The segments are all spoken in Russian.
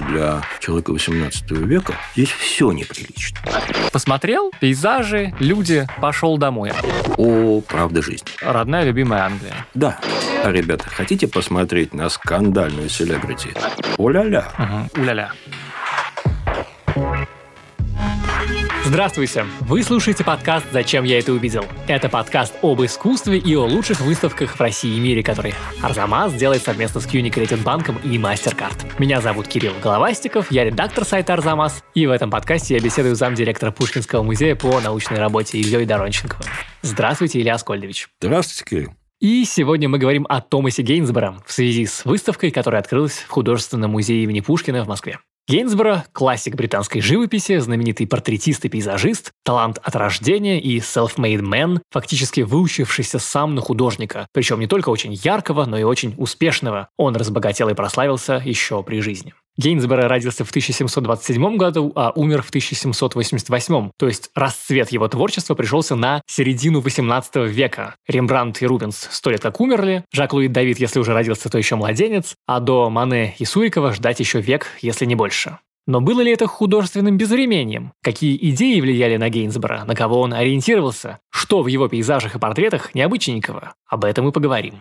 для человека XVIII века здесь все неприлично. Посмотрел пейзажи, люди, пошел домой. О, правда жизни. Родная любимая Англия. Да. А, ребята, хотите посмотреть на скандальную селебрити? О-ля-ля. Уля-ля. Здравствуйте! Вы слушаете подкаст «Зачем я это увидел?». Это подкаст об искусстве и о лучших выставках в России и мире, которые Арзамас делает совместно с Unicredit банком и MasterCard. Меня зовут Кирилл Головастиков, я редактор сайта Арзамас, и в этом подкасте я беседую с замдиректора Пушкинского музея по научной работе Ильей Доронченковым. Здравствуйте, Илья Аскольдович. Здравствуйте, Кирилл. И сегодня мы говорим о Томасе Гейнсборо в связи с выставкой, которая открылась в Художественном музее имени Пушкина в Москве. Гейнсборо – классик британской живописи, знаменитый портретист и пейзажист, талант от рождения и self-made man, фактически выучившийся сам на художника, причем не только очень яркого, но и очень успешного. Он разбогател и прославился еще при жизни. Гейнсборо родился в 1727 году, а умер в 1788, то есть расцвет его творчества пришелся на середину 18 века. Рембрандт и Рубенс 100 лет как умерли, Жак-Луи Давид, если уже родился, то еще младенец, а до Мане и Сурикова ждать еще век, если не больше. Но было ли это художественным безвременьем? Какие идеи влияли на Гейнсборо? На кого он ориентировался? Что в его пейзажах и портретах необычненького? Об этом и поговорим.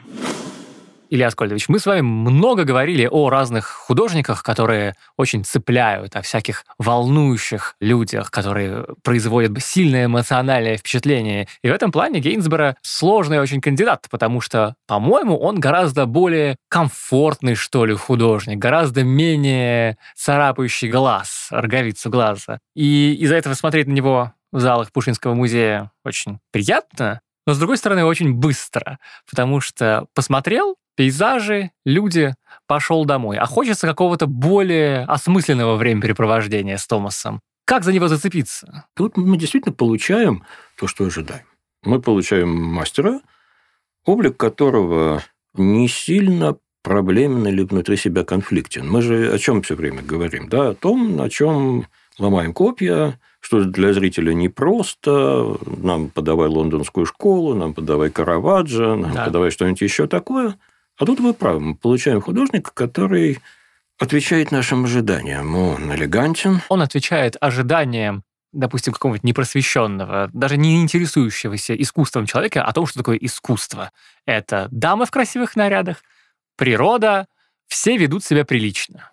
Илья Аскольдович, мы с вами много говорили о разных художниках, которые очень цепляют, о всяких волнующих людях, которые производят сильное эмоциональное впечатление. И в этом плане Гейнсборо сложный очень кандидат, потому что, по-моему, он гораздо более комфортный, что ли, художник, гораздо менее царапающий глаз, роговицу глаза. И из-за этого смотреть на него в залах Пушкинского музея очень приятно, но, с другой стороны, очень быстро, потому что посмотрел, пейзажи, люди, пошел домой. А хочется какого-то более осмысленного времяпрепровождения с Томасом. Как за него зацепиться? Тут мы действительно получаем то, что ожидаем. Мы получаем мастера, облик которого не сильно проблемен или внутри себя конфликтен. Мы же о чем все время говорим? Да? О том, о чем ломаем копья, что для зрителя непросто. Нам подавай лондонскую школу, нам подавай Караваджо, нам подавай что-нибудь еще такое. А тут вы правы, мы получаем художника, который отвечает нашим ожиданиям. Он элегантен. Он отвечает ожиданиям, допустим, какого-нибудь непросвещенного, даже не интересующегося искусством человека о том, что такое искусство. Это дамы в красивых нарядах, природа, все ведут себя прилично.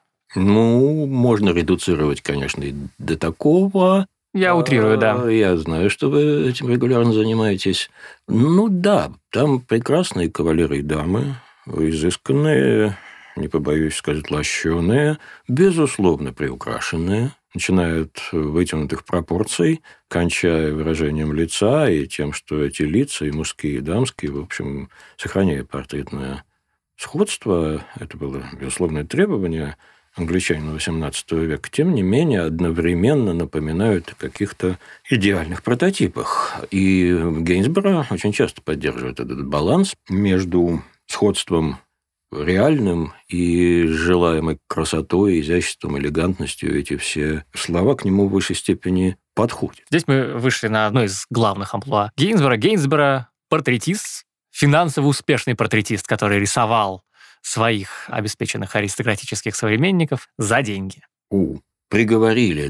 Ну, можно редуцировать, конечно, и до такого. Я утрирую, да. Я знаю, что вы этим регулярно занимаетесь. Ну да, там прекрасные кавалеры и дамы, изысканные, не побоюсь сказать, лощеные, безусловно, приукрашенные, начиная от вытянутых пропорций, кончая выражением лица и тем, что эти лица, и мужские, и дамские, в общем, сохраняя портретное сходство, это было безусловное требование англичанина XVIII века, тем не менее, одновременно напоминают о каких-то идеальных прототипах. И Гейнсборо очень часто поддерживает этот баланс между сходством реальным и желаемой красотой, изяществом, элегантностью. Эти все слова к нему в высшей степени подходят. Здесь мы вышли на одно из главных амплуа Гейнсборо. Гейнсборо – портретист, финансово успешный портретист, который рисовал своих обеспеченных аристократических современников за деньги. Приговорили.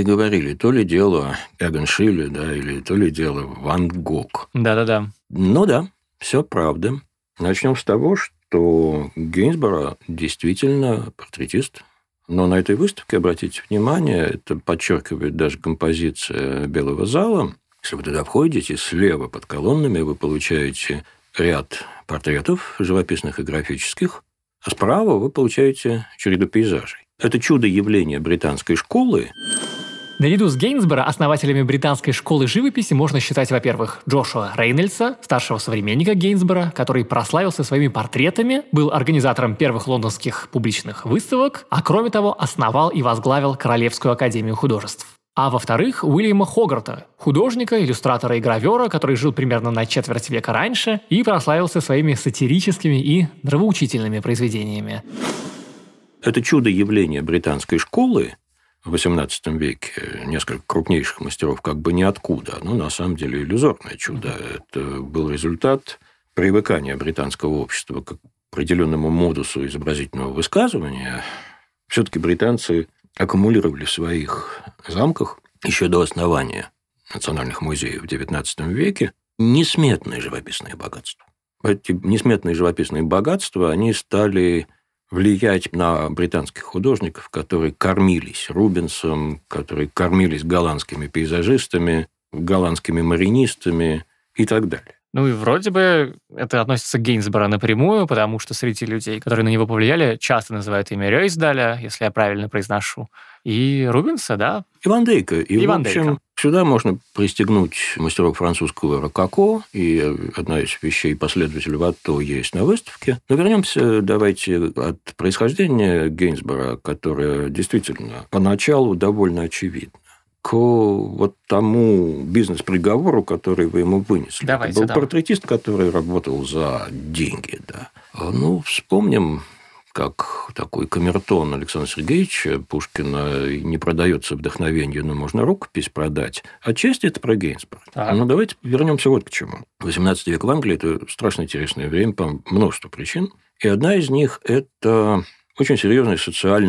То ли дело Эгон Шилле, или то ли дело Ван Гог. Да-да-да. Ну да, все правда. Начнем с того, что Гейнсборо действительно портретист. Но на этой выставке, обратите внимание, это подчеркивает даже композиция Белого зала. Если вы туда входите, слева под колоннами вы получаете ряд портретов живописных и графических, а справа вы получаете череду пейзажей. Это чудо явления британской школы. Наряду с Гейнсборо основателями британской школы живописи можно считать, во-первых, Джошуа Рейнольдса, старшего современника Гейнсборо, который прославился своими портретами, был организатором первых лондонских публичных выставок, а кроме того основал и возглавил Королевскую академию художеств. А во-вторых, Уильяма Хогарта, художника, иллюстратора и гравера, который жил примерно на четверть века раньше и прославился своими сатирическими и нравоучительными произведениями. Это чудо явления британской школы в XVIII веке, несколько крупнейших мастеров как бы ниоткуда, но на самом деле иллюзорное чудо. Это был результат привыкания британского общества к определенному модусу изобразительного высказывания. Все-таки британцы аккумулировали в своих замках еще до основания национальных музеев в XIX веке несметные живописные богатства. Эти несметные живописные богатства, они стали влиять на британских художников, которые кормились Рубенсом, которые кормились голландскими пейзажистами, голландскими маринистами и так далее. Ну и вроде бы это относится к Гейнсборо напрямую, потому что среди людей, которые на него повлияли, часто называют имя Рёйсдаля, если я правильно произношу, и Рубенса, да? И Ван Дейка. И, в общем, Дейка. Сюда можно пристегнуть мастеров французского рококо, и одна из вещей последователей Ватто есть на выставке. Но вернемся, давайте, от происхождения Гейнсборо, которое действительно поначалу довольно очевидно, к вот тому бизнес-приговору, который вы ему вынесли. Давайте, Это был портретист, который работал за деньги. Да. Ну, вспомним, как такой камертон Александра Сергеевича Пушкина не продается вдохновение, но можно рукопись продать. Отчасти это про Гейнсборо. Но давайте вернемся вот к чему. 18 век в Англии – это страшно интересное время по множеству причин. И одна из них – это очень серьезные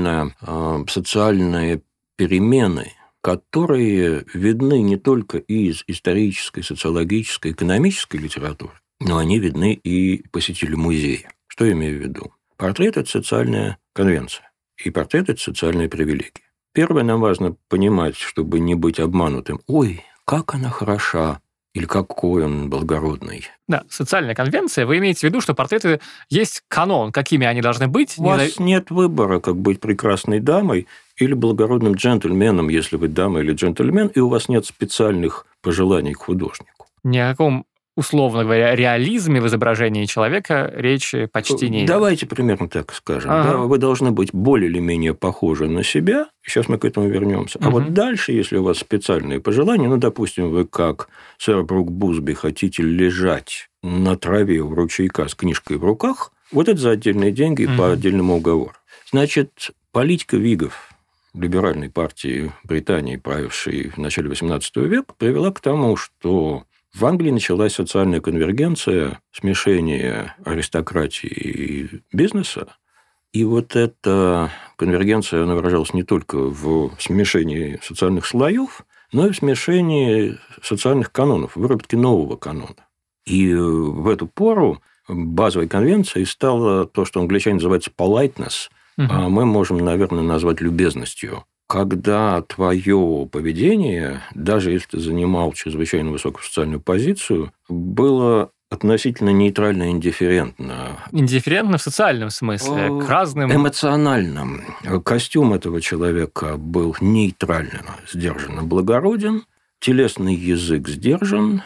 социальные перемены, которые видны не только из исторической, социологической, экономической литературы, но они видны и посетителю музея. Что я имею в виду? Портрет – это социальная конвенция, и портрет – это социальная привилегия. Первое, нам важно понимать, чтобы не быть обманутым. Ой, как она хороша, или какой он благородный. Да, социальная конвенция. Вы имеете в виду, что портреты есть канон, какими они должны быть? У вас нет выбора, как быть прекрасной дамой или благородным джентльменом, если вы дама или джентльмен, и у вас нет специальных пожеланий к художнику. Ни о каком, условно говоря, реализме в изображении человека речи почти не идет. Давайте примерно так скажем. Да, вы должны быть более или менее похожи на себя. Сейчас мы к этому вернемся. А вот дальше, если у вас специальные пожелания, ну, допустим, вы как сэр Брук Бусби хотите лежать на траве у ручейка с книжкой в руках, вот это за отдельные деньги по отдельному уговору. Значит, политика Вигов, либеральной партии Британии, правившей в начале XVIII века, привела к тому, что в Англии началась социальная конвергенция, смешение аристократии и бизнеса. И вот эта конвергенция, она выражалась не только в смешении социальных слоев, но и в смешении социальных канонов, выработке нового канона. И в эту пору базовой конвенцией стало то, что англичане называют politeness, а мы можем, наверное, назвать любезностью. Когда твое поведение, даже если ты занимал чрезвычайно высокую социальную позицию, было относительно нейтрально и индифферентно. Индифферентно в социальном смысле, к разным... Эмоциональном. Костюм этого человека был нейтрально, сдержанно благороден, телесный язык сдержан,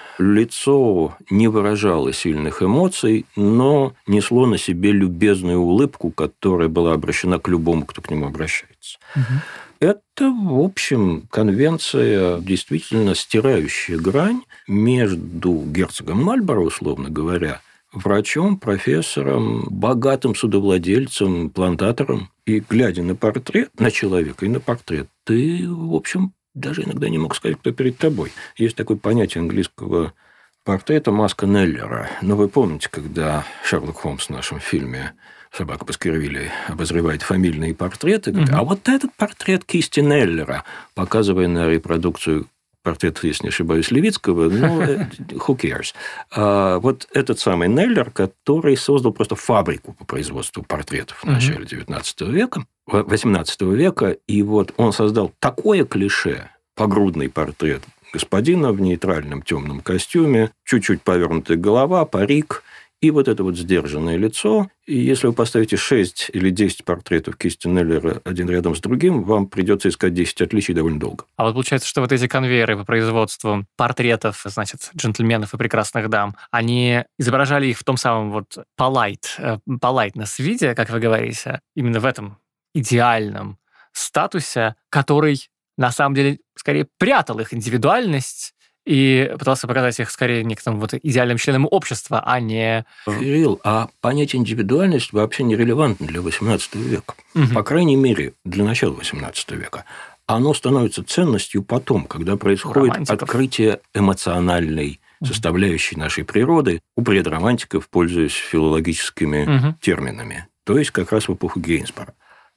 лицо не выражало сильных эмоций, но несло на себе любезную улыбку, которая была обращена к любому, кто к нему обращается. Это, в общем, конвенция, действительно стирающая грань между герцогом Мальборо, условно говоря, врачом, профессором, богатым судовладельцем, плантатором. И, глядя на портрет, на человека и на портрет, ты, в общем, даже иногда не мог сказать, кто перед тобой. Есть такое понятие английского портрета «маска Неллера». Но вы помните, когда Шерлок Холмс в нашем фильме «Собака Баскервилей» обозревает фамильные портреты, а вот этот портрет кисти Неллера, показывая на репродукцию портрета, если не ошибаюсь, Левицкого, ну, who cares. Вот этот самый Неллер, который создал просто фабрику по производству портретов в начале XIX века, XVIII века, и вот он создал такое клише, погрудный портрет господина в нейтральном темном костюме, чуть-чуть повернутая голова, парик, и вот это вот сдержанное лицо. И если вы поставите 6 или 10 портретов кисти Неллера один рядом с другим, вам придется искать 10 отличий довольно долго. А вот получается, что вот эти конвейеры по производству портретов, значит, джентльменов и прекрасных дам, они изображали их в том самом вот politeness виде, как вы говорите, именно в этом идеальном статусе, который на самом деле скорее прятал их индивидуальность и пытался показать их скорее некоторым вот идеальным членом общества, а не... Кирилл, а понятие индивидуальность вообще нерелевантно для XVIII века. По крайней мере, для начала XVIII века. Оно становится ценностью потом, когда происходит открытие эмоциональной составляющей нашей природы у предромантиков, пользуясь филологическими терминами. То есть как раз в эпоху Гейнсборо.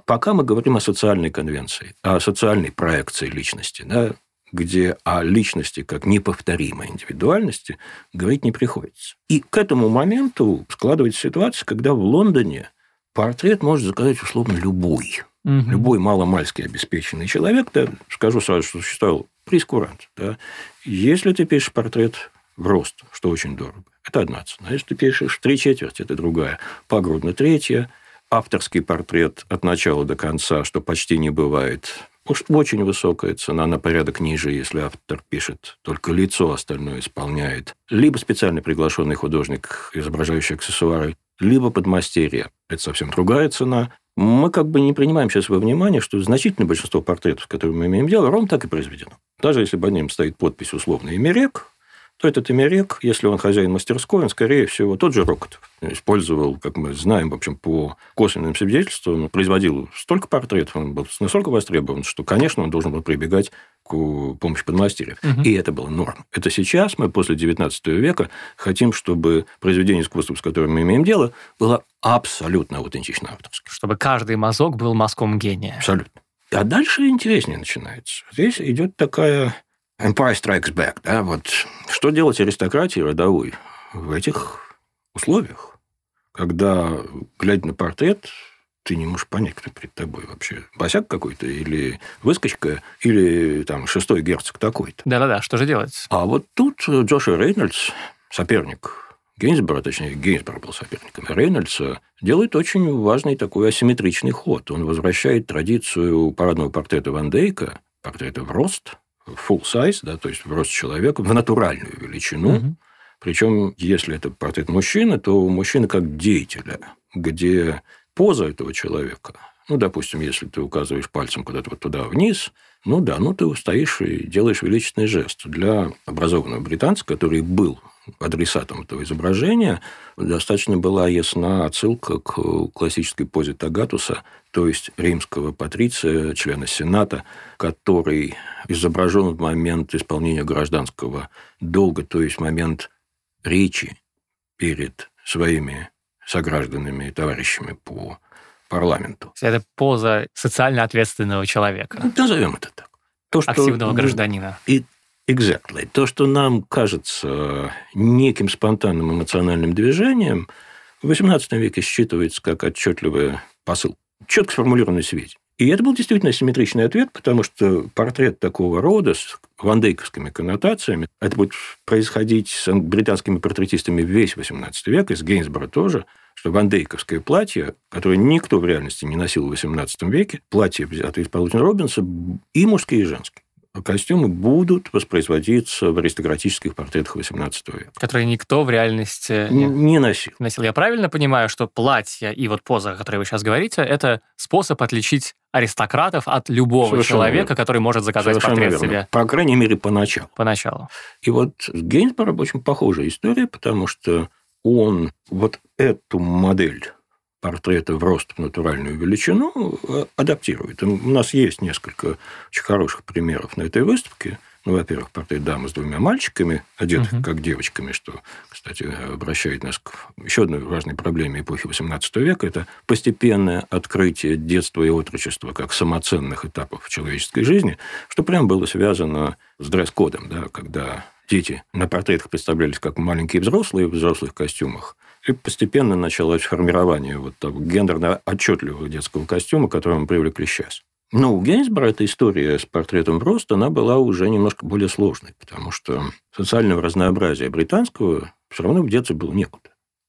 Пока мы говорим о социальной конвенции, о социальной проекции личности, да, где о личности как неповторимой индивидуальности говорить не приходится. И к этому моменту складывается ситуация, когда в Лондоне портрет может заказать условно любой. Любой маломальски обеспеченный человек, да, скажу сразу, что существовал прейскурант. Да, если ты пишешь портрет в рост, что очень дорого, это одна цена. Если ты пишешь 3/4, это другая. Погрудно третья. Авторский портрет от начала до конца, что почти не бывает. Очень высокая цена, на порядок ниже, если автор пишет только лицо, остальное исполняет. Либо специально приглашенный художник, изображающий аксессуары, либо подмастерье. Это совсем другая цена. Мы как бы не принимаем сейчас во внимание, что значительное большинство портретов, с которыми мы имеем дело, ровно так и произведено. Даже если под ним стоит подпись условно «Эмерек», то этот Эмерек, если он хозяин мастерской, он, скорее всего, тот же Рокотов. Использовал, как мы знаем, в общем, по косвенным свидетельствам, производил столько портретов, он был настолько востребован, что, конечно, он должен был прибегать к помощи подмастерьев. И это было норм. Это сейчас мы, после XIX века, хотим, чтобы произведение искусства, с которым мы имеем дело, было абсолютно аутентично авторским. Чтобы каждый мазок был мазком гения. Абсолютно. А дальше интереснее начинается. Здесь идет такая Empire Strikes Back. Да? Вот что делать аристократии родовой в этих условиях, когда, глядя на портрет, ты не можешь понять, кто перед тобой вообще. Босяк какой-то, или выскочка, или там 6-й герцог такой-то. Да-да-да, что же делать? А вот тут Джошуа Рейнольдс, соперник Гейнсбора, точнее, Гейнсбор был соперником Рейнольдса, делает очень важный такой асимметричный ход. Он возвращает традицию парадного портрета Ван Дейка, портрета в рост, full size, да, то есть в рост человека, в натуральную величину. Причем, если это портрет мужчины, то мужчина как деятеля, где поза этого человека, ну, допустим, если ты указываешь пальцем куда-то вот туда вниз, ну да, ну ты стоишь и делаешь величественный жест. Для образованного британца, который был адресатом этого изображения, достаточно была ясна отсылка к классической позе Тагатуса, то есть римского патриция, члена Сената, который изображен в момент исполнения гражданского долга, то есть в момент речи перед своими согражданами и товарищами по парламенту. Это поза социально ответственного человека. Назовем это так. То, что... Активного гражданина. Exactly. То, что нам кажется неким спонтанным эмоциональным движением, в XVIII веке считывается как отчетливый посыл, четко сформулированный сведения. И это был действительно асимметричный ответ, потому что портрет такого рода с вандейковскими коннотациями, это будет происходить с британскими портретистами весь XVIII век, и с Гейнсбора тоже, что вандейковское платье, которое никто в реальности не носил в XVIII веке, платье взято из Паулина Робинса, и мужские, и женские. Костюмы будут воспроизводиться в аристократических портретах XVIII века. Которые никто в реальности не носил. Я правильно понимаю, что платье и вот поза, о которой вы сейчас говорите, это способ отличить аристократов от любого Совершенно человека, верно. Который может заказать Совершенно портрет верно. Себе? По крайней мере, поначалу. Поначалу. И вот с Гейнсбором очень похожая история, потому что он вот эту модель портрета в рост в натуральную величину адаптирует. У нас есть несколько очень хороших примеров на этой выставке. Ну, во-первых, портрет дамы с 2 мальчиками, одетых как девочками, что, кстати, обращает нас к еще одной важной проблеме эпохи XVIII века. Это постепенное открытие детства и отрочества как самоценных этапов человеческой жизни, что прям было связано с дресс-кодом, да, когда дети на портретах представлялись как маленькие взрослые в взрослых костюмах. И постепенно началось формирование вот того гендерно отчетливого детского костюма, к которому мы привыкли сейчас. Но у Гейнсбора эта история с портретом в рост, она была уже немножко более сложной, потому что социального разнообразия британского все равно вдеться было некуда.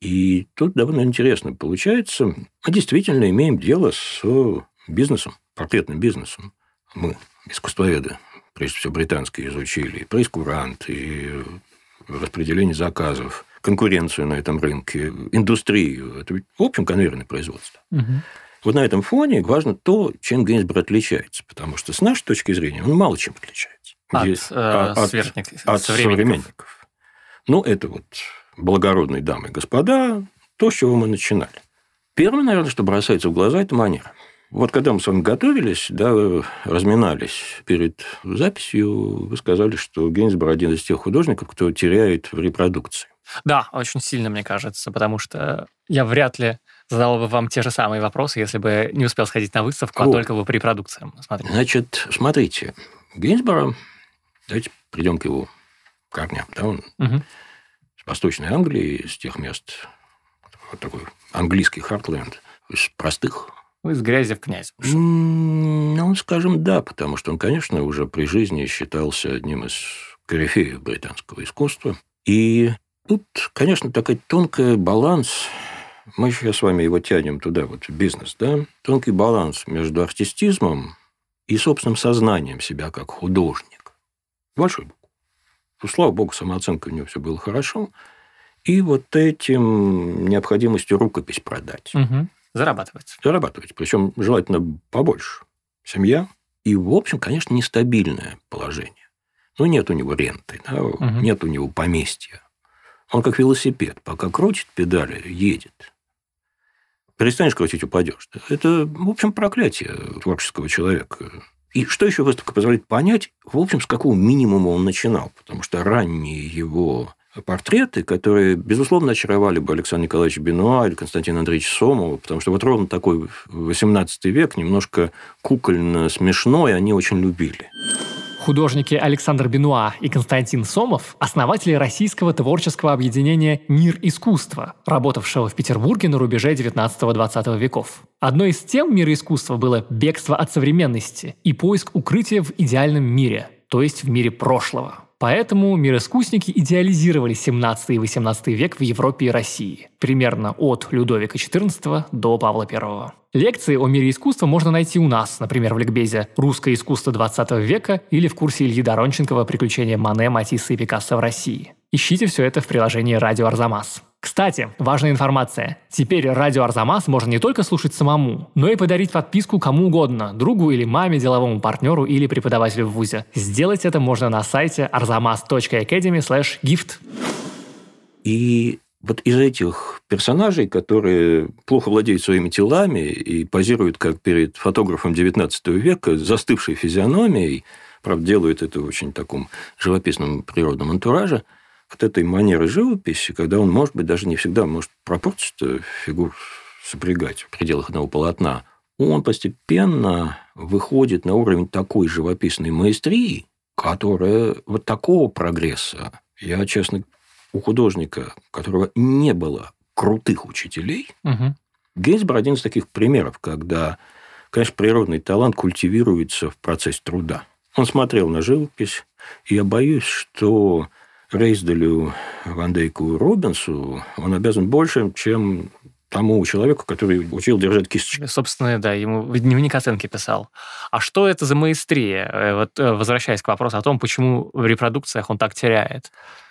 И тут довольно интересно получается, мы действительно имеем дело с бизнесом, портретным бизнесом. Мы, искусствоведы, прежде всего британские, изучили и прейскурант, и распределение заказов, конкуренцию на этом рынке, индустрию. Это ведь, в общем, конвейерное производство. Вот на этом фоне важно то, чем Гейнсбор отличается, потому что с нашей точки зрения он мало чем отличается. От современников. Ну, это вот благородные дамы и господа, то, с чего мы начинали. Первое, наверное, что бросается в глаза, это манера. Вот когда мы с вами готовились, да, разминались перед записью, вы сказали, что Гейнсбор один из тех художников, кто теряет в репродукции. Да, очень сильно, мне кажется, потому что я вряд ли задал бы вам те же самые вопросы, если бы не успел сходить на выставку, а только бы по репродукциям смотрел. Значит, смотрите, Гейнсборо, давайте придем к его корням. Да, он с Восточной Англии, с тех мест, вот такой английский хартленд, из простых. Из грязи в князь. Ну, скажем, да, потому что он, конечно, уже при жизни считался одним из корифеев британского искусства. И тут, конечно, такой тонкий баланс. Мы сейчас с вами его тянем туда, вот в бизнес, да? Тонкий баланс между артистизмом и собственным сознанием себя как художник. Большой буквы. Слава богу, самооценка у него все было хорошо. И вот этим необходимостью рукопись продать. Зарабатывать. Зарабатывать. Причем желательно побольше. Семья. И, в общем, конечно, нестабильное положение. Ну, нет у него ренты, да? Нет у него поместья. Он как велосипед. Пока крутит педали, едет. Перестанешь крутить, упадешь. Это, в общем, проклятие творческого человека. И что еще выставка позволяет понять, в общем, с какого минимума он начинал. Потому что ранние его портреты, которые, безусловно, очаровали бы Александра Николаевича Бенуа или Константина Андреевича Сомова, потому что вот ровно такой XVIII век, немножко кукольно-смешной, они очень любили. Художники Александр Бенуа и Константин Сомов – основатели российского творческого объединения «Мир искусства», работавшего в Петербурге на рубеже XIX-XX веков. Одной из тем «Мира искусства» было бегство от современности и поиск укрытия в идеальном мире, то есть в мире прошлого. Поэтому мироискусники идеализировали 17 и 18 век в Европе и России, примерно от Людовика XIV до Павла I. Лекции о мире искусства можно найти у нас, например, в ликбезе «Русское искусство XX века» или в курсе Ильи Доронченкова «Приключения Мане, Матисса и Пикассо в России». Ищите все это в приложении «Радио Арзамас». Кстати, важная информация. Теперь радио Арзамас можно не только слушать самому, но и подарить подписку кому угодно – другу или маме, деловому партнеру или преподавателю в вузе. Сделать это можно на сайте arzamas.academy/gift. И вот из этих персонажей, которые плохо владеют своими телами и позируют как перед фотографом XIX века, застывшей физиономией, правда, делают это в очень таком живописном природном антураже, от этой манеры живописи, когда он, может быть, даже не всегда может пропорции фигур сопрягать в пределах одного полотна, он постепенно выходит на уровень такой живописной маэстрии, которая вот такого прогресса, я, честно, у художника, у которого не было крутых учителей, Гейнсборо один из таких примеров, когда, конечно, природный талант культивируется в процессе труда. Он смотрел на живопись, и я боюсь, что Рейсделю, Ван Дейку и Рубенсу он обязан больше, чем тому человеку, который учил держать кисточку. Собственно, да, ему в дневник оценки писал. А что это за маэстрия? Вот возвращаясь к вопросу о том, почему в репродукциях он так теряет.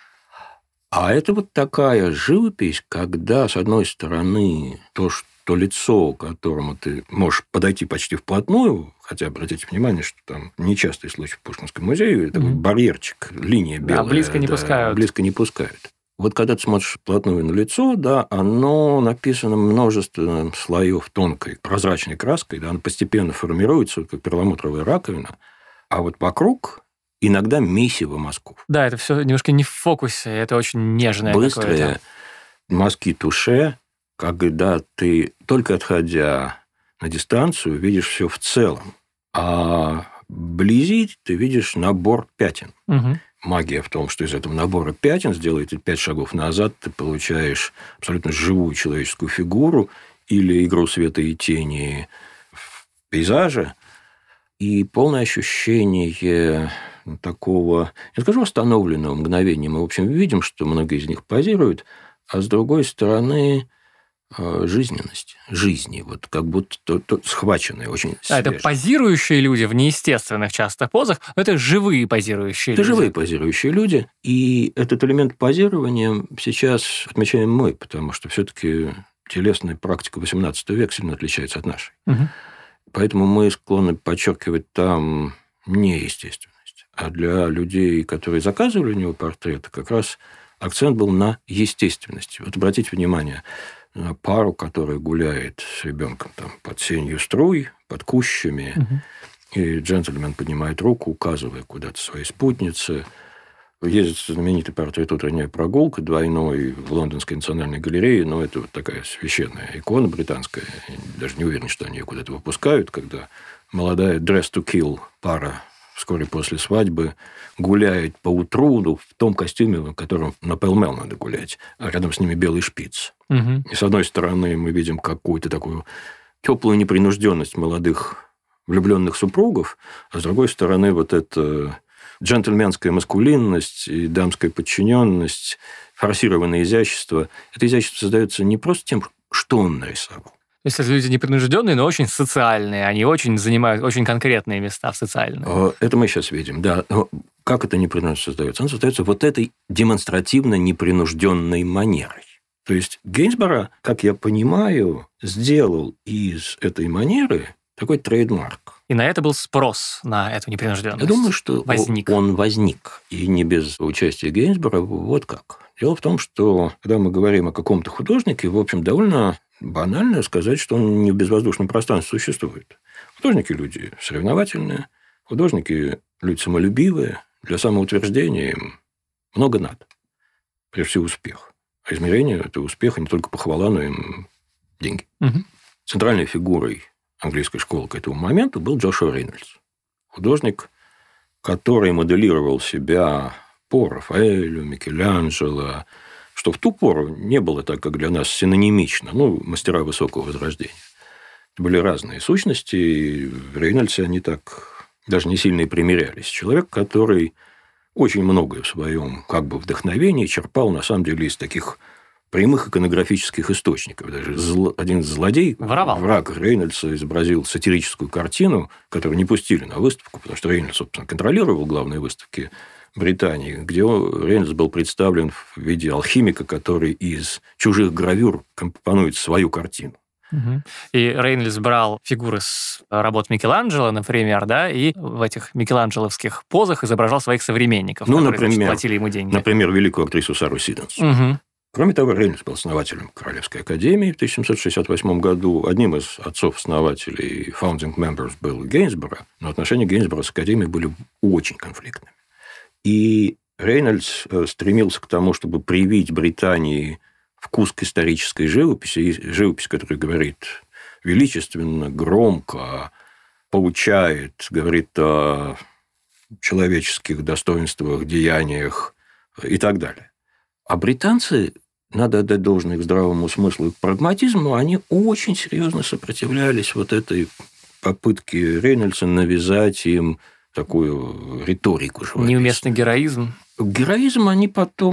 А это вот такая живопись, когда, с одной стороны, то лицо, к которому ты можешь подойти почти вплотную, хотя, обратите внимание, что там нечастый случай в Пушкинском музее, такой барьерчик, линия белая. Да, близко не пускают. Близко не пускают. Вот когда ты смотришь вплотную на лицо, да, оно написано множеством слоев тонкой прозрачной краской, да, оно постепенно формируется, как перламутровая раковина, а вот вокруг иногда месиво мазков. Да, это все немножко не в фокусе, это очень нежное. Быстрые мазки туше, когда ты, только отходя на дистанцию, видишь все в целом, а вблизи ты видишь набор пятен. Магия в том, что из этого набора пятен, сделай ты 5 шагов назад, ты получаешь абсолютно живую человеческую фигуру или игру света и тени в пейзаже, и полное ощущение такого, я скажу, остановленного мгновения. Мы, в общем, видим, что многие из них позируют, а с другой стороны жизненность, жизни, вот как будто схваченные очень свежие. Это позирующие люди в неестественных часто позах, но это живые позирующие люди. Это живые позирующие люди, и этот элемент позирования сейчас отмечаем мы, потому что все-таки телесная практика XVIII века сильно отличается от нашей. Поэтому мы склонны подчеркивать там неестественность. А для людей, которые заказывали у него портреты, как раз акцент был на естественности. Вот обратите внимание на пару, которая гуляет с ребенком там, под сенью струй, под кущами, и джентльмен поднимает руку, указывая куда-то своей спутнице. Есть знаменитый портрет «Утренняя прогулка», двойной в Лондонской национальной галерее, но это вот такая священная икона британская. Я даже не уверен, что они ее куда-то выпускают, когда молодая «dress to kill» пара вскоре после свадьбы гуляет по утру, ну, в том костюме, в котором на Pall-Mall надо гулять, а рядом с ними белый шпиц. Угу. И с одной стороны мы видим какую-то такую теплую непринужденность молодых влюбленных супругов, а с другой стороны вот это джентльменская маскулинность и дамская подчиненность, форсированное изящество. Это изящество создается не просто тем, что он нарисовал. То есть это люди непринужденные, но очень социальные. Они очень занимают очень конкретные места в социальных. Это мы сейчас видим, да. Но как это непринужденно создается? Он создается вот этой демонстративно непринужденной манерой. То есть Гейнсборо, как я понимаю, сделал из этой манеры такой трейдмарк. И на это был спрос, на эту непринужденность. Я думаю, что он возник. И не без участия Гейнсборо. Вот как. Дело в том, что когда мы говорим о каком-то художнике, в общем, довольно банально сказать, что он не в безвоздушном пространстве существует. Художники – люди соревновательные, художники – люди самолюбивые. Для самоутверждения им много надо. Прежде всего, успех. А измерение этого успеха не только похвала, но и деньги. Угу. Центральной фигурой английской школы к этому моменту был Джошуа Рейнольдс. Художник, который моделировал себя по Рафаэлю, Микеланджело, что в ту пору не было так, как для нас, синонимично, мастера высокого возрождения. Это были разные сущности, и в Рейнольдсе они так даже не сильно и примирялись. Человек, который очень многое в своем вдохновении черпал, на самом деле, из таких прямых иконографических источников. Даже один злодей, враг Рейнольдса, изобразил сатирическую картину, которую не пустили на выставку, потому что Рейнольдс, собственно, контролировал главные выставки Британии, где Рейнольдс был представлен в виде алхимика, который из чужих гравюр компонует свою картину. Угу. И Рейнольдс брал фигуры с работ Микеланджело, например, да, и в этих микеланджеловских позах изображал своих современников, которые платили ему деньги. Например, великую актрису Сару Сиденс. Угу. Кроме того, Рейнольдс был основателем Королевской академии в 1768 году. Одним из отцов-основателей founding members был Гейнсборо, но отношения Гейнсборо с академией были очень конфликтными. И Рейнольдс стремился к тому, чтобы привить Британии вкус к исторической живописи, живопись, которая говорит величественно, громко, поучает, говорит о человеческих достоинствах, деяниях и так далее. А британцы, надо отдать должное их здравому смыслу и прагматизму, они очень серьезно сопротивлялись вот этой попытке Рейнольдса навязать им такую риторику живописную. Неуместный героизм. Героизм они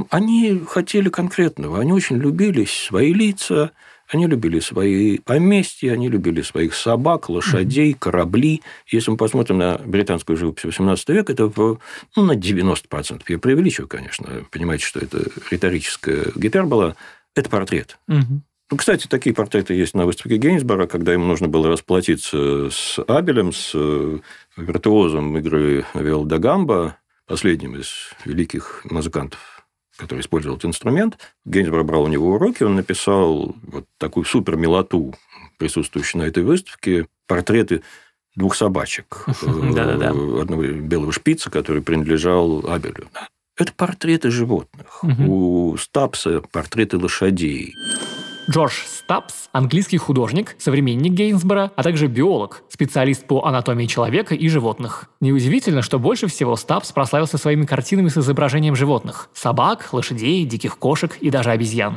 хотели конкретного. Они очень любили свои лица, они любили свои поместья, они любили своих собак, лошадей, корабли. Если мы посмотрим на британскую живопись XVIII века, это на 90%. Я преувеличиваю, конечно. Понимаете, что это риторическая гипербола. Это портрет. Кстати, такие портреты есть на выставке Гейнсборо, когда ему нужно было расплатиться с Абелем, с виртуозом игры виола да гамба, последним из великих музыкантов, который использовал этот инструмент. Гейнсборо брал у него уроки, он написал вот такую супермилоту, присутствующую на этой выставке, портреты двух собачек. Одного белого шпица, который принадлежал Абелю. Это портреты животных. У Стапса портреты лошадей. Джордж Стапс – английский художник, современник Гейнсборо, а также биолог, специалист по анатомии человека и животных. Неудивительно, что больше всего Стапс прославился своими картинами с изображением животных – собак, лошадей, диких кошек и даже обезьян.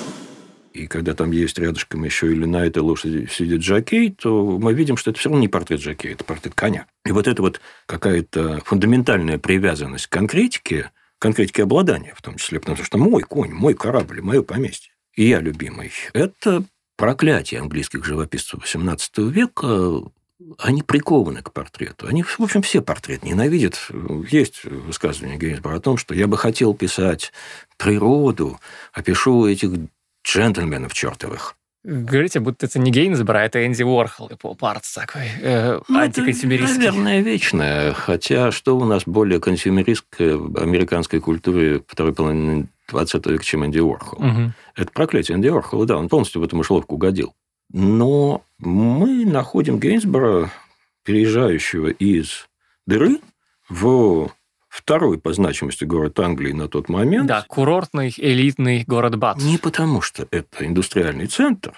И когда там есть рядышком еще или на этой лошади сидит жокей, то мы видим, что это все равно не портрет жокея, это портрет коня. И вот это вот какая-то фундаментальная привязанность к конкретике обладания в том числе, потому что мой конь, мой корабль, мое поместье. И я любимый. Это проклятие английских живописцев XVIII века. Они прикованы к портрету. Они, в общем, все портрет ненавидят. Есть высказывание Гейнсборо о том, что я бы хотел писать природу, опишу этих джентльменов чертовых. Говорите, будто это не Гейнсборо, а это Энди Уорхол и Поп Артс такой, антиконсюмеристский. Это, наверное, вечное. Хотя что у нас более консюмеристской американской культуре второй половины 20 века, чем Энди Уорхол. Это проклятие Энди Уорхола, да, он полностью в эту мышеловку угодил. Но мы находим Гейнсборо, переезжающего из дыры в второй по значимости город Англии на тот момент. Да, курортный, элитный город Бат. Не потому, что это индустриальный центр,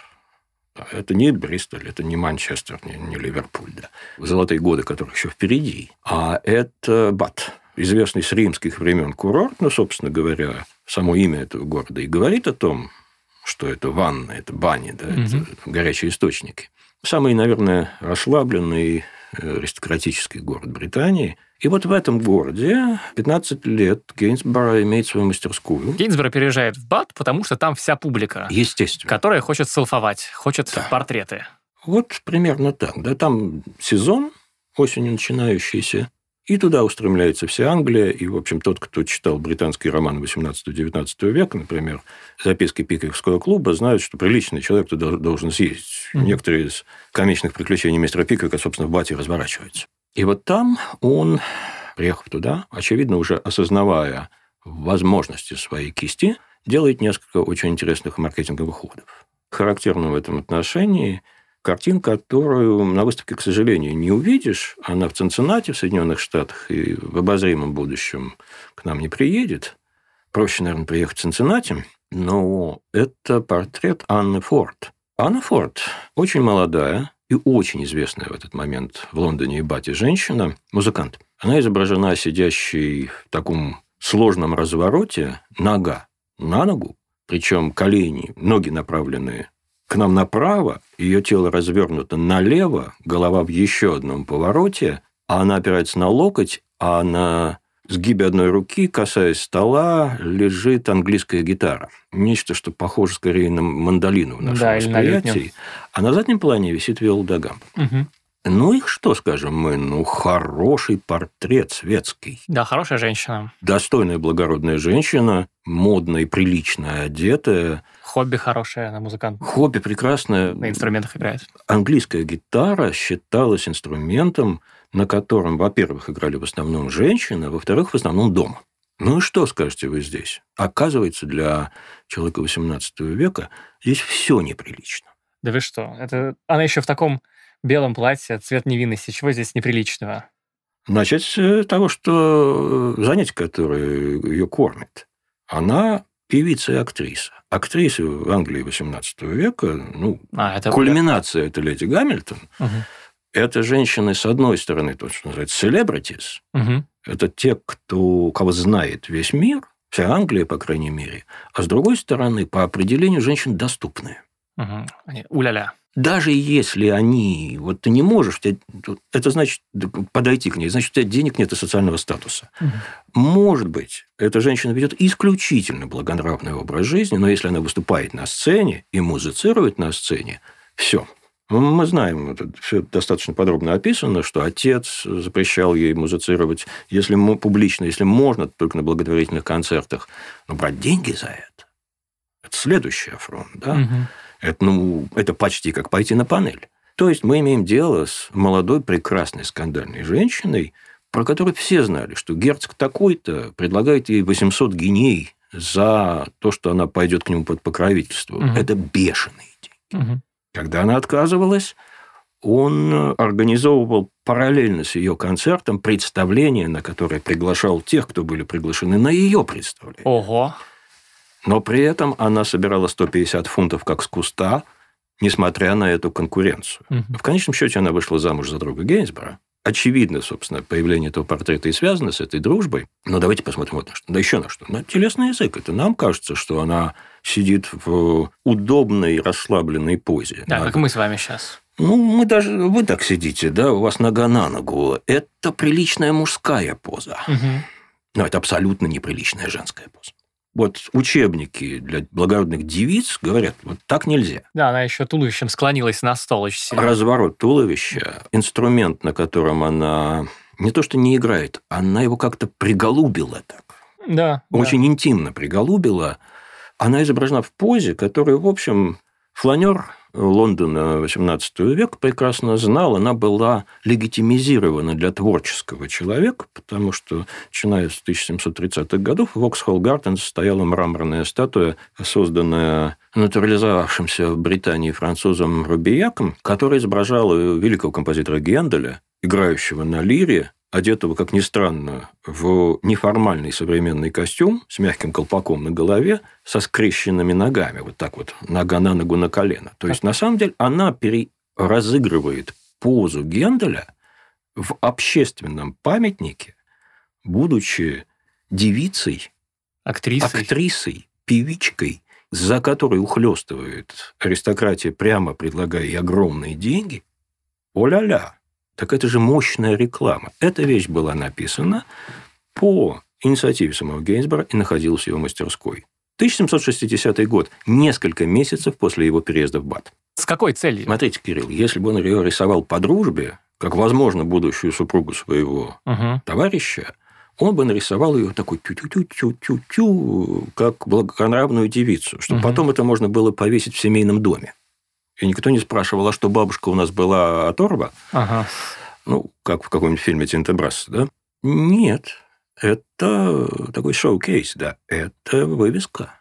это не Бристоль, это не Манчестер, не Ливерпуль, да. Золотые годы, которые еще впереди. А это Бат, известный с римских времен курорт, но, собственно говоря, само имя этого города и говорит о том, что это ванны, это бани, да, это горячие источники. Самый, наверное, расслабленный аристократический город Британии. И вот в этом городе 15 лет Гейнсборо имеет свою мастерскую. Гейнсборо переезжает в Бат, потому что там вся публика, естественно, которая хочет селфовать, хочет портреты. Вот примерно так. Да, там сезон осенью начинающийся, и туда устремляется вся Англия. И, в общем, тот, кто читал британские романы XVIII-XIX века, например, записки Пиквикского клуба, знают, что приличный человек туда должен съездить. Некоторые из комичных приключений мистера Пиквика, собственно, в Бате разворачиваются. И вот там он, приехав туда, очевидно, уже осознавая возможности своей кисти, делает несколько очень интересных маркетинговых ходов. Характерно в этом отношении картинка, которую на выставке, к сожалению, не увидишь. Она в Цинциннати, в Соединенных Штатах, и в обозримом будущем к нам не приедет. Проще, наверное, приехать в Цинциннати. Но это портрет Анны Форд. Анна Форд очень молодая и очень известная в этот момент в Лондоне и Бате женщина, музыкант. Она изображена сидящей в таком сложном развороте, нога на ногу, причем колени, ноги направлены к нам направо, ее тело развернуто налево, голова в еще одном повороте, а она опирается на локоть, а на сгибе одной руки, касаясь стола, лежит английская гитара. Нечто, что похоже скорее на мандолину в нашем восприятии. А на заднем плане висит виола да гамба. Ну, их что скажем мы? Ну, хороший портрет светский. Да, хорошая женщина. Достойная, благородная женщина, модная и прилично одетая. Хобби хорошее, она музыкант. Хобби прекрасное. На инструментах играет. Английская гитара считалась инструментом, на котором, во-первых, играли в основном женщины, а во-вторых, в основном дома. Ну и что скажете вы здесь? Оказывается, для человека XVIII века здесь все неприлично. Да вы что? Она еще в таком белом платье, цвет невинности. Чего здесь неприличного? Начать с того, что занятие, которое ее кормит, она певица и актриса. Актрисы в Англии XVIII века, кульминация – это леди Гамильтон. Это женщины, с одной стороны, то, что называется celebrities. Это те, кого знает весь мир, вся Англия, по крайней мере. А с другой стороны, по определению, женщины доступные. У-ля-ля. Даже если они... Вот ты не можешь... Это значит подойти к ней. Значит, у тебя денег нет и социального статуса. Может быть, эта женщина ведет исключительно благонравный образ жизни, но если она выступает на сцене и музицирует на сцене, все. Мы знаем, это все достаточно подробно описано, что отец запрещал ей музицировать, если публично, если можно, только на благотворительных концертах. Но брать деньги за это – это следующий афронт, да? Это почти как пойти на панель. То есть мы имеем дело с молодой, прекрасной, скандальной женщиной, про которую все знали, что герцог такой-то предлагает ей 800 гиней за то, что она пойдет к нему под покровительство. Это бешеные деньги. Когда она отказывалась, он организовывал параллельно с ее концертом представление, на которое приглашал тех, кто были приглашены на ее представление. Ого! Но при этом она собирала 150 фунтов как с куста, несмотря на эту конкуренцию. В конечном счете она вышла замуж за друга Гейнсборо. Очевидно, собственно, появление этого портрета и связано с этой дружбой. Но давайте посмотрим вот на что. Да еще на что. На телесный язык. Это нам кажется, что она сидит в удобной, расслабленной позе. Да, как мы с вами сейчас. Вы так сидите, да, у вас нога на ногу. Это приличная мужская поза. Но это абсолютно неприличная женская поза. Вот учебники для благородных девиц говорят, вот так нельзя. Да, она еще туловищем склонилась на стол очень сильно. Разворот туловища, инструмент, на котором она не то что не играет, она его как-то приголубила так. Да. Очень интимно приголубила. Она изображена в позе, которую, в общем, фланер Лондона XVIII века прекрасно знал. Она была легитимизирована для творческого человека, потому что, начиная с 1730-х годов, в Воксхолл-Гарденс стояла мраморная статуя, созданная натурализовавшимся в Британии французом Робияком, которая изображала великого композитора Генделя, играющего на лире, одетого, как ни странно, в неформальный современный костюм с мягким колпаком на голове, со скрещенными ногами, вот так вот, нога на ногу на колено. То есть, на самом деле, она разыгрывает позу Генделя в общественном памятнике, будучи девицей, актрисой, певичкой, за которой ухлёстывает аристократия, прямо предлагая ей огромные деньги. О-ля-ля! Так это же мощная реклама. Эта вещь была написана по инициативе самого Гейнсбора и находилась в его мастерской. 1760 год, несколько месяцев после его переезда в Бат. С какой целью? Смотрите, Кирилл, если бы он ее рисовал по дружбе, как, возможно, будущую супругу своего товарища, он бы нарисовал ее такой тю-тю-тю-тю-тю, как благонравную девицу, чтобы потом это можно было повесить в семейном доме. И никто не спрашивал, а что бабушка у нас была оторва? Ну, как в каком-нибудь фильме «Тинто-Брасс», да? Нет, это такой шоу-кейс, да. Это вывеска.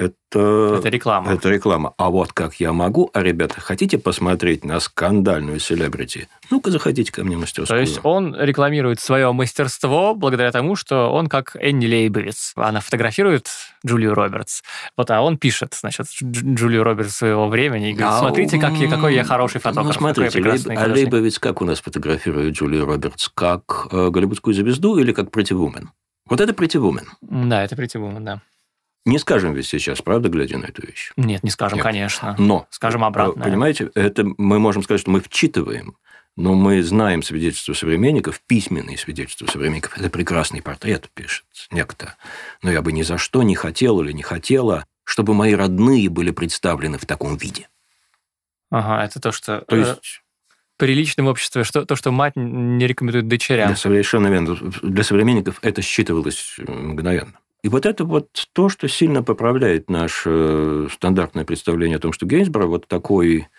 Это реклама. Это реклама. А вот как я могу... А, ребята, хотите посмотреть на скандальную селебрити? Ну-ка, заходите ко мне в мастерскую. То есть он рекламирует свое мастерство благодаря тому, что он как Энни Лейбовиц. Она фотографирует Джулию Робертс. Вот, а он пишет, значит, Джулию Робертс своего времени и говорит, смотрите, какой я хороший фотограф. Ну, смотрите, Лейбовиц как у нас фотографирует Джулию Робертс? Как голливудскую звезду или как Pretty Woman? Вот это Pretty Woman. Да, это Pretty Woman, да. Не скажем ведь сейчас, правда, глядя на эту вещь? Нет, не скажем, конечно. Но, скажем обратно. Понимаете, это мы можем сказать, что мы вчитываем, но мы знаем свидетельства современников, письменные свидетельства современников. Это прекрасный портрет, пишет некто. Но я бы ни за что не хотел или не хотела, чтобы мои родные были представлены в таком виде. Ага, это то, что... То есть... При личном обществе, то, что мать не рекомендует дочерям. Да, совершенно верно. Для современников это считывалось мгновенно. И вот это вот то, что сильно поправляет наше стандартное представление о том, что Гейнсборо вот такой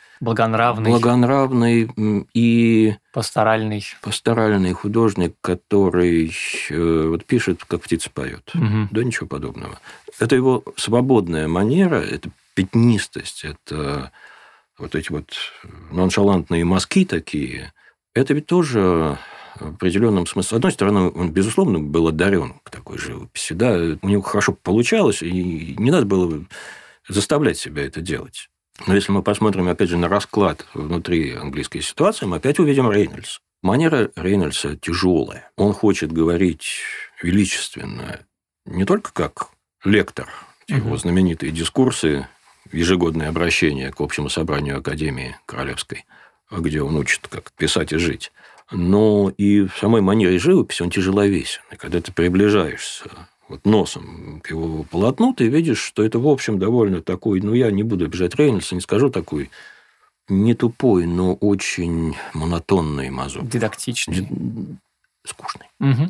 благонравный и пасторальный художник, который вот пишет, как птица поет. Да ничего подобного. Это его свободная манера, это пятнистость, это вот эти вот ноншалантные мазки такие. Это ведь тоже... в определенном смысле. С одной стороны, он, безусловно, был одарен к такой живописи. Да, у него хорошо получалось, и не надо было заставлять себя это делать. Но если мы посмотрим, опять же, на расклад внутри английской ситуации, мы опять увидим Рейнольдса. Манера Рейнольдса тяжелая. Он хочет говорить величественно не только как лектор, его знаменитые дискурсы, ежегодное обращение к общему собранию Академии Королевской, где он учит, как писать и жить, но и в самой манере живописи он тяжеловесен. И когда ты приближаешься вот носом к его полотну, ты видишь, что это, в общем, довольно такой, ну, я не буду обижать Рейнольдса, не скажу такой, не тупой, но очень монотонный мазок. Дидактичный. Скучный.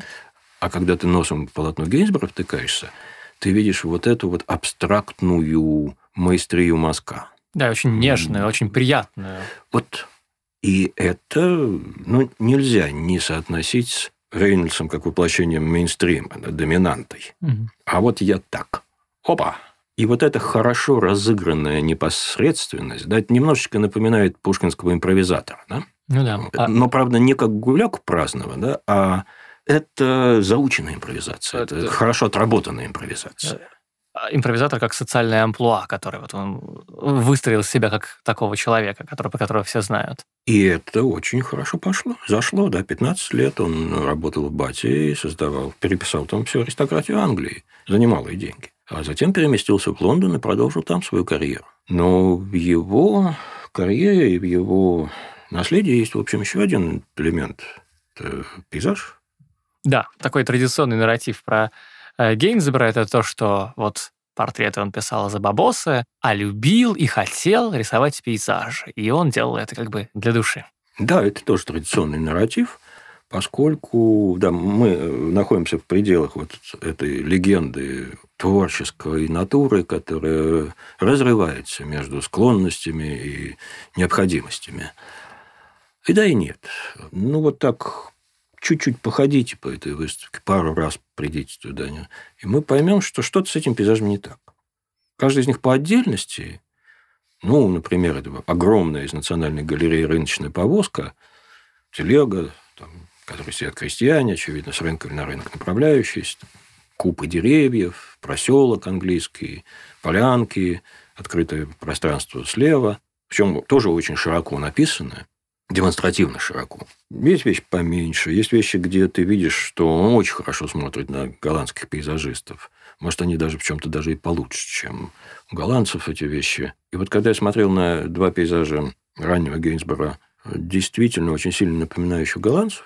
А когда ты носом к полотну Гейнсбора втыкаешься, ты видишь вот эту вот абстрактную маэстрию мазка. Да, очень нежную, очень приятную. Вот. И это нельзя не соотносить с Рейнольдсом как воплощением мейнстрима, да, доминантой. А вот я так. Опа! И вот эта хорошо разыгранная непосредственность, да, это немножечко напоминает пушкинского импровизатора. Да? Ну да. Но, правда, не как гуляк праздного, да, а это заученная импровизация, это хорошо отработанная импровизация. Импровизатор как социальное амплуа, который вот он выстроил себя как такого человека, про которого все знают. И это очень хорошо зашло, да, 15 лет он работал в Бате и переписал там всю аристократию Англии за немалые деньги. А затем переместился в Лондон и продолжил там свою карьеру. Но в его карьере и в его наследии есть, в общем, еще один элемент – это пейзаж. Да, такой традиционный нарратив про Гейнсбора – это то, что вот портреты он писал за бабосы, а любил и хотел рисовать пейзажи. И он делал это как бы для души. Да, это тоже традиционный нарратив, поскольку да, мы находимся в пределах вот этой легенды творческой натуры, которая разрывается между склонностями и необходимостями. И да, и нет. Ну, вот так... чуть-чуть походите по этой выставке, пару раз придите туда, и мы поймем, что что-то с этим пейзажем не так. Каждый из них по отдельности, ну, например, это огромная из Национальной галереи рыночная повозка, телега, там, которой сидят крестьяне, очевидно, с рынка на рынок направляющиеся, купы деревьев, проселок английский, полянки, открытое пространство слева. Причем тоже очень широко написано, демонстративно широко. Есть вещи поменьше, есть вещи, где ты видишь, что он очень хорошо смотрит на голландских пейзажистов. Может, они даже в чем-то даже и получше, чем у голландцев эти вещи. И вот когда я смотрел на два пейзажа раннего Гейнсбора, действительно очень сильно напоминающих голландцев,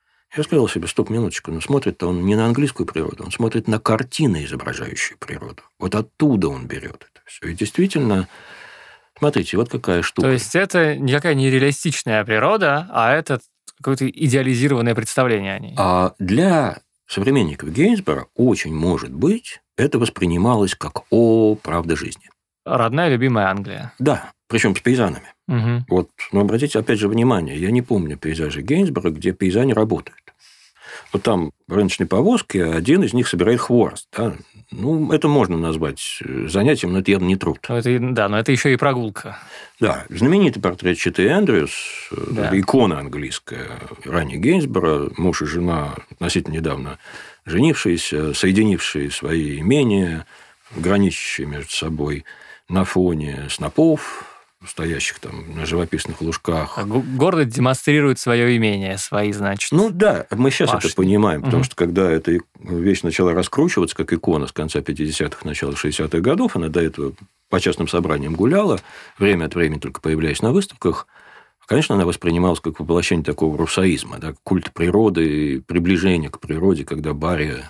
я сказал себе, стоп, минуточку, но смотрит-то он не на английскую природу, он смотрит на картины, изображающие природу. Вот оттуда он берет это все. И действительно, смотрите, вот какая штука. То есть это никакая не реалистичная природа, а это какое-то идеализированное представление о ней. А для современников Гейнсбора очень может быть, это воспринималось как правда жизни. Родная, любимая Англия. Да, причем с пейзанами. Угу. Вот, но обратите опять же внимание, я не помню пейзажи Гейнсбора, где пейзане работают. Вот там рыночные повозки, один из них собирает хворост. Да? Ну, это можно назвать занятием, но это явно не труд. Но это еще и прогулка. Да, знаменитый портрет Читы Эндрюс, да. Икона английская, ранее Гейнсбора, муж и жена, относительно недавно женившиеся, соединившие свои имения, граничащие между собой на фоне снопов, стоящих там на живописных лужках. Гордо демонстрирует свое имение, свои, значит. Ну да, мы сейчас башни. это понимаем, потому что когда эта вещь начала раскручиваться, как икона с конца 50-х, начала 60-х годов, она до этого по частным собраниям гуляла, время от времени только появляясь на выставках, конечно, она воспринималась как воплощение такого руссоизма, да, культа природы, приближение к природе, когда Барри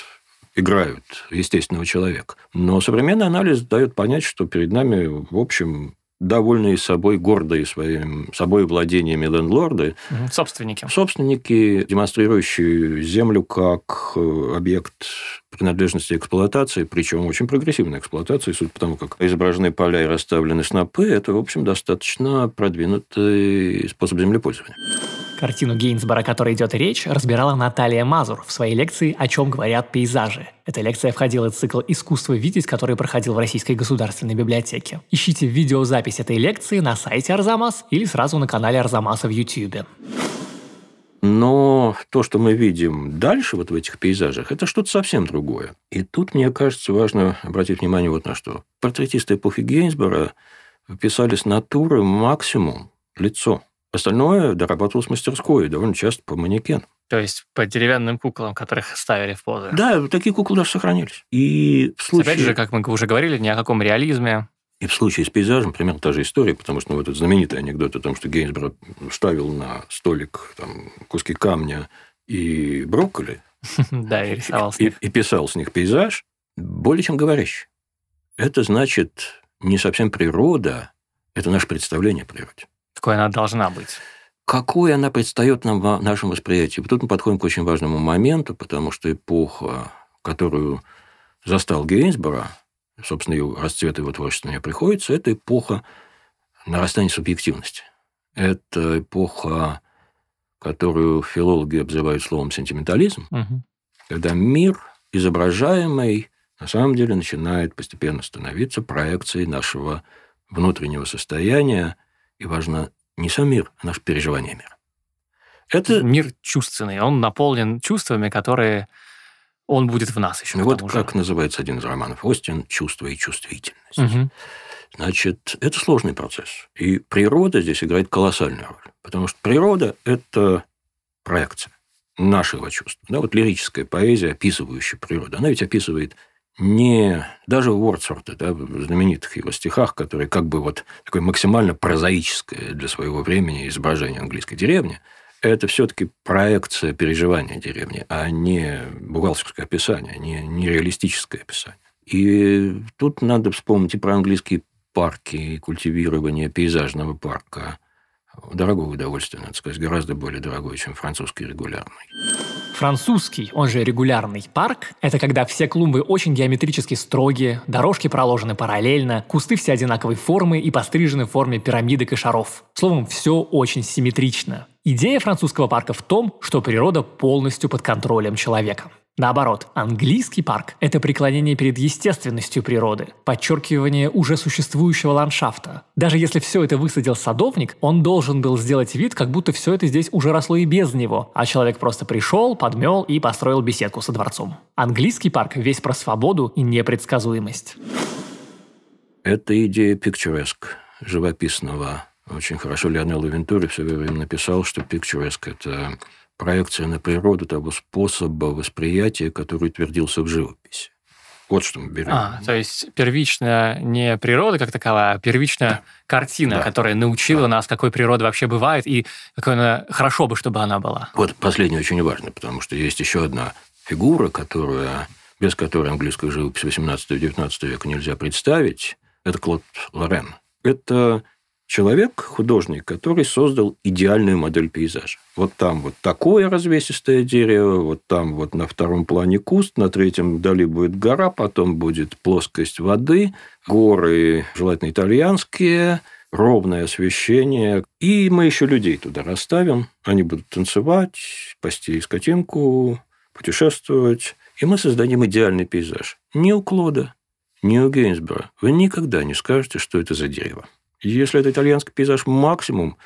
играют естественного человека. Но современный анализ дает понять, что перед нами, в общем, довольные собой, гордые своим собой владениями лендлорды. Собственники, демонстрирующие землю как объект принадлежности и эксплуатации, причем очень прогрессивной эксплуатации, судя по тому, как изображены поля и расставлены снопы, это, в общем, достаточно продвинутый способ землепользования. Картину Гейнсбора, о которой идет речь, разбирала Наталья Мазур в своей лекции «О чем говорят пейзажи». Эта лекция входила в цикл «Искусство видеть», который проходил в Российской государственной библиотеке. Ищите видеозапись этой лекции на сайте Арзамас или сразу на канале Арзамаса в YouTube. Но то, что мы видим дальше вот в этих пейзажах, это что-то совсем другое. И тут, мне кажется, важно обратить внимание вот на что. Портретисты эпохи Гейнсбора писали с натуры максимум лицо. Остальное дорабатывалось в мастерской, довольно часто по манекену. То есть по деревянным куклам, которых ставили в позы. Да, такие куклы даже сохранились. И в случае... Опять же, как мы уже говорили, ни о каком реализме. И в случае с пейзажем примерно та же история, потому что вот этот знаменитый анекдот о том, что Гейнсбор ставил на столик там, куски камня и брокколи. Да, и рисовал с них. И писал с них пейзаж, более чем говорящий. Это значит не совсем природа, это наше представление о природе. Какой она должна быть. Какой она предстает нам в нашем восприятии. Тут мы подходим к очень важному моменту, потому что эпоха, которую застал Гейнсбора, собственно, ее расцвет его творчества не приходится, это эпоха нарастания субъективности. Это эпоха, которую филологи обзывают словом сентиментализм, когда мир, изображаемый, на самом деле начинает постепенно становиться проекцией нашего внутреннего состояния, и важно не сам мир, а наше переживание мира. Это мир чувственный, он наполнен чувствами, которые он будет в нас еще. Вот как называется один из романов Остин «Чувство и чувствительность». Значит, это сложный процесс. И природа здесь играет колоссальную роль. Потому что природа – это проекция нашего чувства. Да, вот лирическая поэзия, описывающая природу, она ведь описывает не даже Уордсворта, да, в знаменитых его стихах, которые как бы вот такое максимально прозаическое для своего времени изображение английской деревни, это все-таки проекция переживания деревни, а не бухгалтерское описание, не реалистическое описание. И тут надо вспомнить и про английские парки, и культивирование пейзажного парка. Дорогое удовольствие, надо сказать, гораздо более дорогое, чем французский регулярный. Французский, он же регулярный парк, это когда все клумбы очень геометрически строгие, дорожки проложены параллельно, кусты все одинаковой формы и пострижены в форме пирамидок и шаров. Словом, все очень симметрично. Идея французского парка в том, что природа полностью под контролем человека. Наоборот, английский парк – это преклонение перед естественностью природы, подчеркивание уже существующего ландшафта. Даже если все это высадил садовник, он должен был сделать вид, как будто все это здесь уже росло и без него, а человек просто пришел, подмел и построил беседку со дворцом. Английский парк весь про свободу и непредсказуемость. Это идея picturesque, живописного. Очень хорошо Леонелло Вентури все время написал, что picturesque – это проекция на природу того способа восприятия, который утвердился в живописи. Вот что мы берем. То есть первичная не природа как таковая, а первичная картина, которая научила нас, какой природа вообще бывает, и какой она хорошо бы, чтобы она была. Вот последнее очень важно, потому что есть еще одна фигура, без которой английскую живопись 18-19 века нельзя представить. Это Клод Лорен. Это человек, художник, который создал идеальную модель пейзажа. Вот там вот такое развесистое дерево, вот там вот на втором плане куст, на третьем вдали будет гора, потом будет плоскость воды, горы, желательно итальянские, ровное освещение. И мы еще людей туда расставим. Они будут танцевать, пасти скотинку, путешествовать. И мы создадим идеальный пейзаж. Ни у Клода, ни у Гейнсбора вы никогда не скажете, что это за дерево. Если это итальянский пейзаж, максимум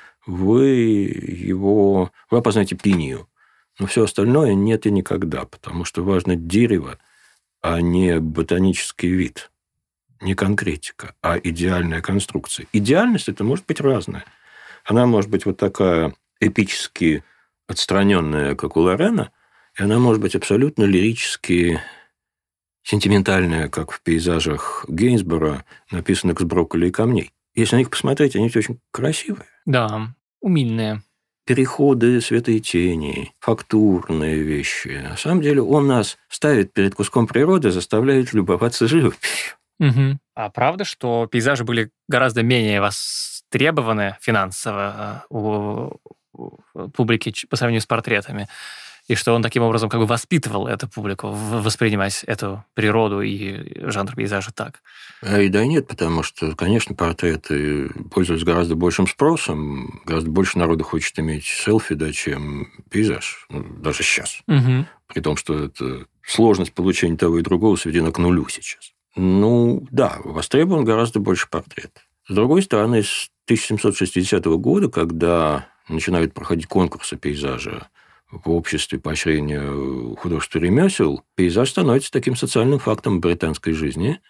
вы опознаете пинию. Но все остальное нет и никогда, потому что важно дерево, а не ботанический вид, не конкретика, а идеальная конструкция. Идеальность это может быть разная. Она может быть вот такая эпически отстраненная, как у Лорена, и она может быть абсолютно лирически сентиментальная, как в пейзажах Гейнсбора, написанных с брокколи и камней. Если на них посмотреть, они все очень красивые. Да, умильные. Переходы, света и тени, фактурные вещи. На самом деле он нас ставит перед куском природы, заставляет любоваться живописью. Угу. А правда, что пейзажи были гораздо менее востребованы финансово у публики по сравнению с портретами? И что он таким образом как бы воспитывал эту публику воспринимать эту природу и жанр пейзажа так? И да и нет, потому что, конечно, портреты пользуются гораздо большим спросом, гораздо больше народу хочет иметь селфи, да, чем пейзаж, даже сейчас. Угу. При том, что это сложность получения того и другого сведена к нулю сейчас. Да, востребован гораздо больше портрет. С другой стороны, с 1760 года, когда начинают проходить конкурсы пейзажа в обществе поощрения художества ремесел, пейзаж становится таким социальным фактом британской жизни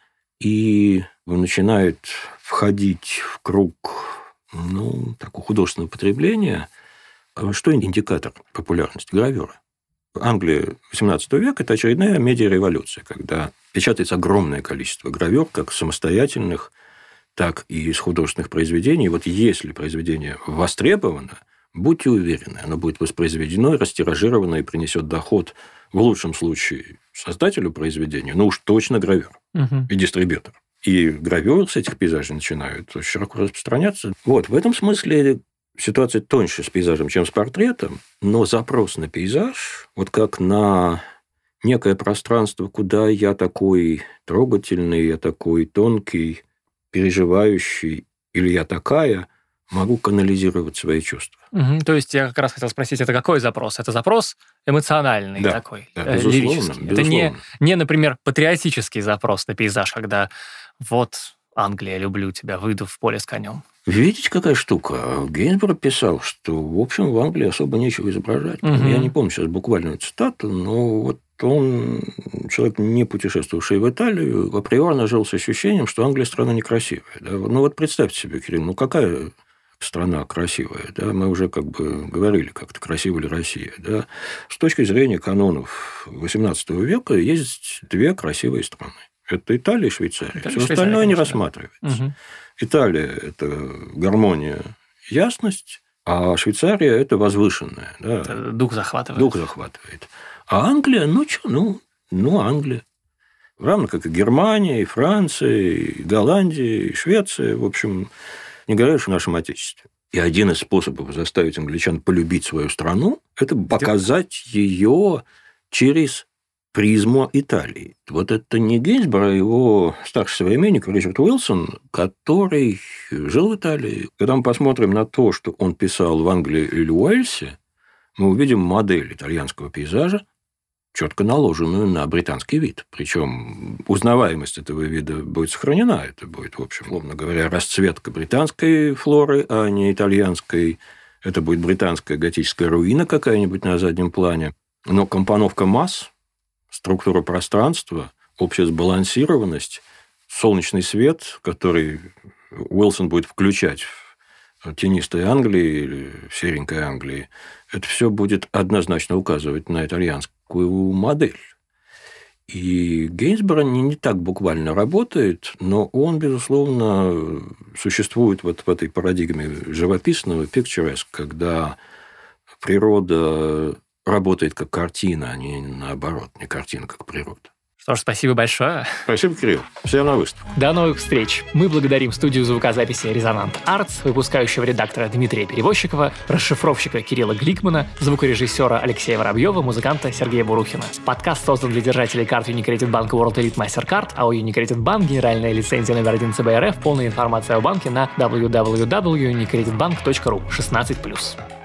и начинает входить в круг такого художественного потребления. Что индикатор популярности? Гравюра. Англия XVIII века – это очередная медиареволюция, когда печатается огромное количество гравюр, как самостоятельных, так и из художественных произведений. Вот если произведение востребовано, будьте уверены, оно будет воспроизведено, растиражировано и принесет доход в лучшем случае создателю произведения, уж точно гравер и дистрибьютор. И гравюры с этих пейзажей начинают широко распространяться. Вот, в этом смысле ситуация тоньше с пейзажем, чем с портретом, но запрос на пейзаж, вот как на некое пространство, куда я такой трогательный, я такой тонкий, переживающий, или я такая, могу канализировать свои чувства. Угу. То есть я как раз хотел спросить, это какой запрос? Это запрос эмоциональный такой, лирический. Это не, например, патриотический запрос на пейзаж, когда вот Англия, люблю тебя, выйду в поле с конем. Видите, какая штука? Гейнсбор писал, что, в общем, в Англии особо нечего изображать. Угу. Я не помню сейчас буквальную цитату, но вот он, человек, не путешествовавший в Италию, априорно жил с ощущением, что Англия страна некрасивая. Да? Вот представьте себе, Кирилл, какая страна красивая, да? Мы уже как бы говорили, как-то красива ли Россия. Да? С точки зрения канонов XVIII века есть две красивые страны. Это Италия и Швейцария. Все остальное не рассматривается. Угу. Италия – это гармония, ясность, а Швейцария – это возвышенная. Да? Это дух захватывает. Дух захватывает. А Англия, Англия. Равно как и Германия, и Франция, и Голландия, и Швеция. В общем, не говоря уж о нашем Отечестве. И один из способов заставить англичан полюбить свою страну – это показать ее через призму Италии. Вот это не Гейнсбор, а его старший современник Ричард Уилсон, который жил в Италии. Когда мы посмотрим на то, что он писал в Англии или Уэльсе, мы увидим модель итальянского пейзажа, четко наложенную на британский вид. Причем узнаваемость этого вида будет сохранена. Это будет, в общем, условно говоря, расцветка британской флоры, а не итальянской. Это будет британская готическая руина какая-нибудь на заднем плане. Но компоновка масс, структура пространства, общая сбалансированность, солнечный свет, который Уилсон будет включать в тенистой Англии или в серенькой Англии, это все будет однозначно указывать на итальянскую модель. И Гейнсборо не так буквально работает, но он, безусловно, существует вот в этой парадигме живописного picturesque, когда природа работает как картина, а не наоборот, не картина как природа. Что ж, спасибо большое. Спасибо, Кирилл. Всем на выставку. До новых встреч. Мы благодарим студию звукозаписи «Резонант Артс», выпускающего редактора Дмитрия Перевозчикова, расшифровщика Кирилла Гликмана, звукорежиссера Алексея Воробьева, музыканта Сергея Бурухина. Подкаст создан для держателей карт Unicredit Bank World Elite MasterCard, а у Unicredit Bank генеральная лицензия номер 1 ЦБРФ. Полная информация о банке на www.unicreditbank.ru 16+.